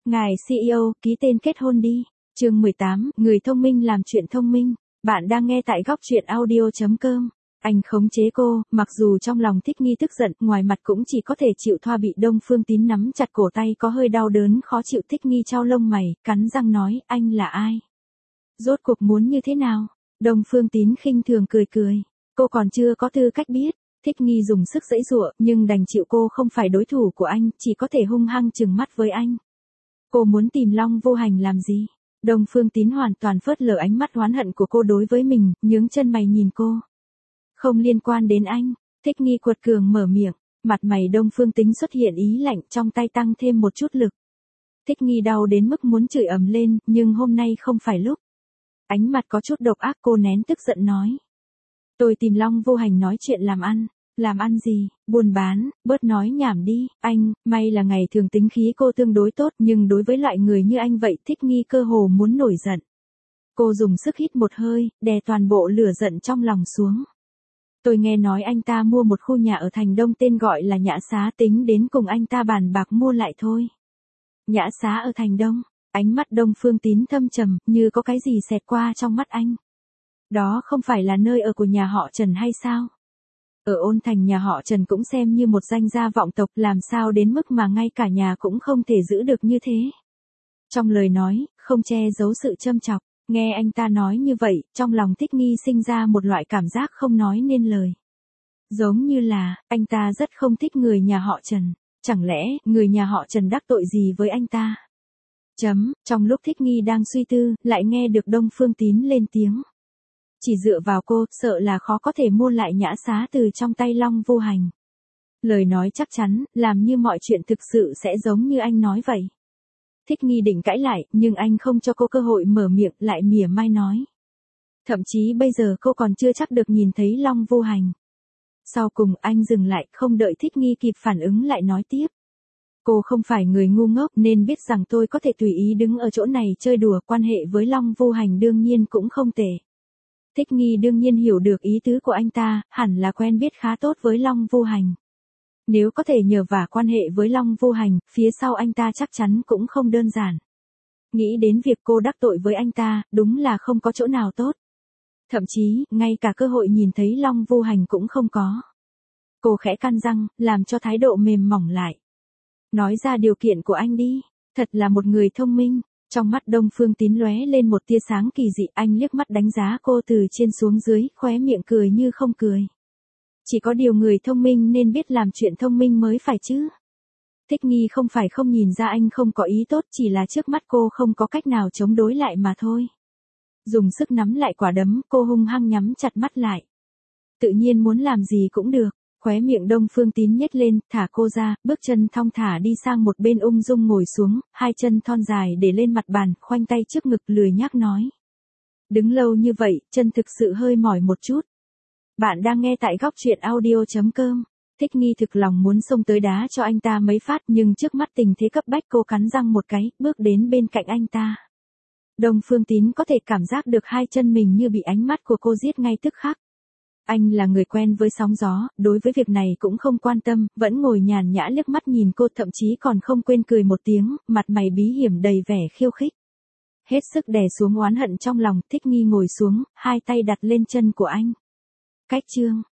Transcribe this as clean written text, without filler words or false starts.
Ngài CEO, ký tên kết hôn đi. Chương 18, người thông minh làm chuyện thông minh. Bạn đang nghe tại góc truyện audio.com. Anh khống chế cô, mặc dù trong lòng Thích Nghi tức giận, ngoài mặt cũng chỉ có thể chịu thoa bị Đông Phương Tín nắm chặt cổ tay có hơi đau đớn khó chịu. Thích Nghi chau lông mày, cắn răng nói, anh là ai? Rốt cuộc muốn như thế nào? Đông Phương Tín khinh thường cười cười. Cô còn chưa có tư cách biết. Thích Nghi dùng sức giãy giụa, nhưng đành chịu cô không phải đối thủ của anh, chỉ có thể hung hăng trừng mắt với anh. Cô muốn tìm Long Vô Hành làm gì? Đông Phương Tín hoàn toàn phớt lờ ánh mắt oán hận của cô đối với mình, nhướng chân mày nhìn cô. Không liên quan đến anh. Thích Nghi quật cường mở miệng, mặt mày Đông Phương Tín xuất hiện ý lạnh, trong tay tăng thêm một chút lực. Thích Nghi đau đến mức muốn chửi ầm lên, nhưng hôm nay không phải lúc. Ánh mặt có chút độc ác, cô nén tức giận nói. Tôi tìm Long Vô Hành nói chuyện làm ăn. Làm ăn gì? Buôn bán, bớt nói nhảm đi. Anh, may là ngày thường tính khí cô tương đối tốt, nhưng đối với loại người như anh vậy Thích Nghi cơ hồ muốn nổi giận. Cô dùng sức hít một hơi, đè toàn bộ lửa giận trong lòng xuống. Tôi nghe nói anh ta mua một khu nhà ở Thành Đông tên gọi là Nhã Xá, tính đến cùng anh ta bàn bạc mua lại thôi. Nhã Xá ở Thành Đông. Ánh mắt Đông Phương Tín thâm trầm, như có cái gì xẹt qua trong mắt anh. Đó không phải là nơi ở của nhà họ Trần hay sao? Ở Ôn Thành nhà họ Trần cũng xem như một danh gia vọng tộc, làm sao đến mức mà ngay cả nhà cũng không thể giữ được như thế. Trong lời nói, không che giấu sự châm chọc, nghe anh ta nói như vậy, trong lòng Thích Nghi sinh ra một loại cảm giác không nói nên lời. Giống như là, anh ta rất không thích người nhà họ Trần, chẳng lẽ, người nhà họ Trần đắc tội gì với anh ta? Trong lúc Thích Nghi đang suy tư, lại nghe được Đông Phương Tín lên tiếng. Chỉ dựa vào cô, sợ là khó có thể mua lại Nhã Xá từ trong tay Long Vô Hành. Lời nói chắc chắn, làm như mọi chuyện thực sự sẽ giống như anh nói vậy. Thích Nghi định cãi lại, nhưng anh không cho cô cơ hội mở miệng, lại mỉa mai nói. Thậm chí bây giờ cô còn chưa chắc được nhìn thấy Long Vô Hành. Sau cùng anh dừng lại, không đợi Thích Nghi kịp phản ứng lại nói tiếp. Cô không phải người ngu ngốc nên biết rằng tôi có thể tùy ý đứng ở chỗ này chơi đùa, quan hệ với Long Vô Hành đương nhiên cũng không tệ. Thích Nghi đương nhiên hiểu được ý tứ của anh ta, hẳn là quen biết khá tốt với Long Vô Hành. Nếu có thể nhờ vả quan hệ với Long Vô Hành, phía sau anh ta chắc chắn cũng không đơn giản. Nghĩ đến việc cô đắc tội với anh ta, đúng là không có chỗ nào tốt. Thậm chí, ngay cả cơ hội nhìn thấy Long Vô Hành cũng không có. Cô khẽ căn răng, làm cho thái độ mềm mỏng lại. Nói ra điều kiện của anh đi, thật là một người thông minh. Trong mắt Đông Phương Tín lóe lên một tia sáng kỳ dị, anh liếc mắt đánh giá cô từ trên xuống dưới, khóe miệng cười như không cười. Chỉ có điều người thông minh nên biết làm chuyện thông minh mới phải chứ. Thích Nghi không phải không nhìn ra anh không có ý tốt, chỉ là trước mắt cô không có cách nào chống đối lại mà thôi. Dùng sức nắm lại quả đấm, cô hung hăng nhắm chặt mắt lại. Tự nhiên muốn làm gì cũng được. Khóe miệng Đông Phương Tín nhếch lên, thả cô ra, bước chân thong thả đi sang một bên ung dung ngồi xuống, hai chân thon dài để lên mặt bàn, khoanh tay trước ngực lười nhác nói. Đứng lâu như vậy, chân thực sự hơi mỏi một chút. Bạn đang nghe tại góc truyện audio.com. Thích Nghi thực lòng muốn xông tới đá cho anh ta mấy phát, nhưng trước mắt tình thế cấp bách cô cắn răng một cái, bước đến bên cạnh anh ta. Đông Phương Tín có thể cảm giác được hai chân mình như bị ánh mắt của cô giết ngay tức khắc. Anh là người quen với sóng gió, đối với việc này cũng không quan tâm, vẫn ngồi nhàn nhã liếc mắt nhìn cô, thậm chí còn không quên cười một tiếng, mặt mày bí hiểm đầy vẻ khiêu khích. Hết sức đè xuống oán hận trong lòng, Thích Nghi ngồi xuống, hai tay đặt lên chân của anh. Cách chương.